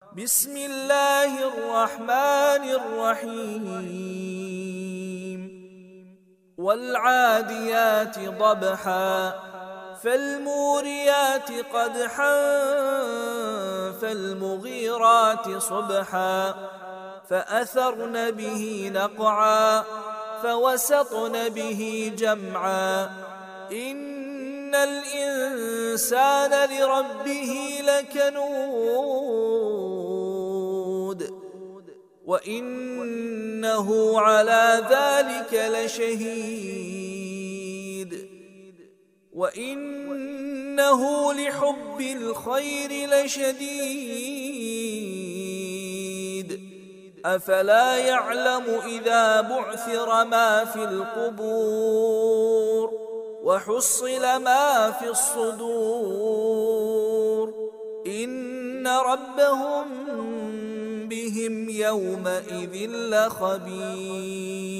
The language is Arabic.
بسم الله الرحمن الرحيم والعاديات ضبحا فالموريات قدحا فالمغيرات صبحا فأثرن به نقعا فوسطن به جمعا إن الإنسان لربه لكنود وإنه على ذلك لشهيد وإنه لحب الخير لشديد أفلا يعلم إذا بعثر ما في القبور وحصل ما في الصدور إن ربهم بهم يومئذ لخبير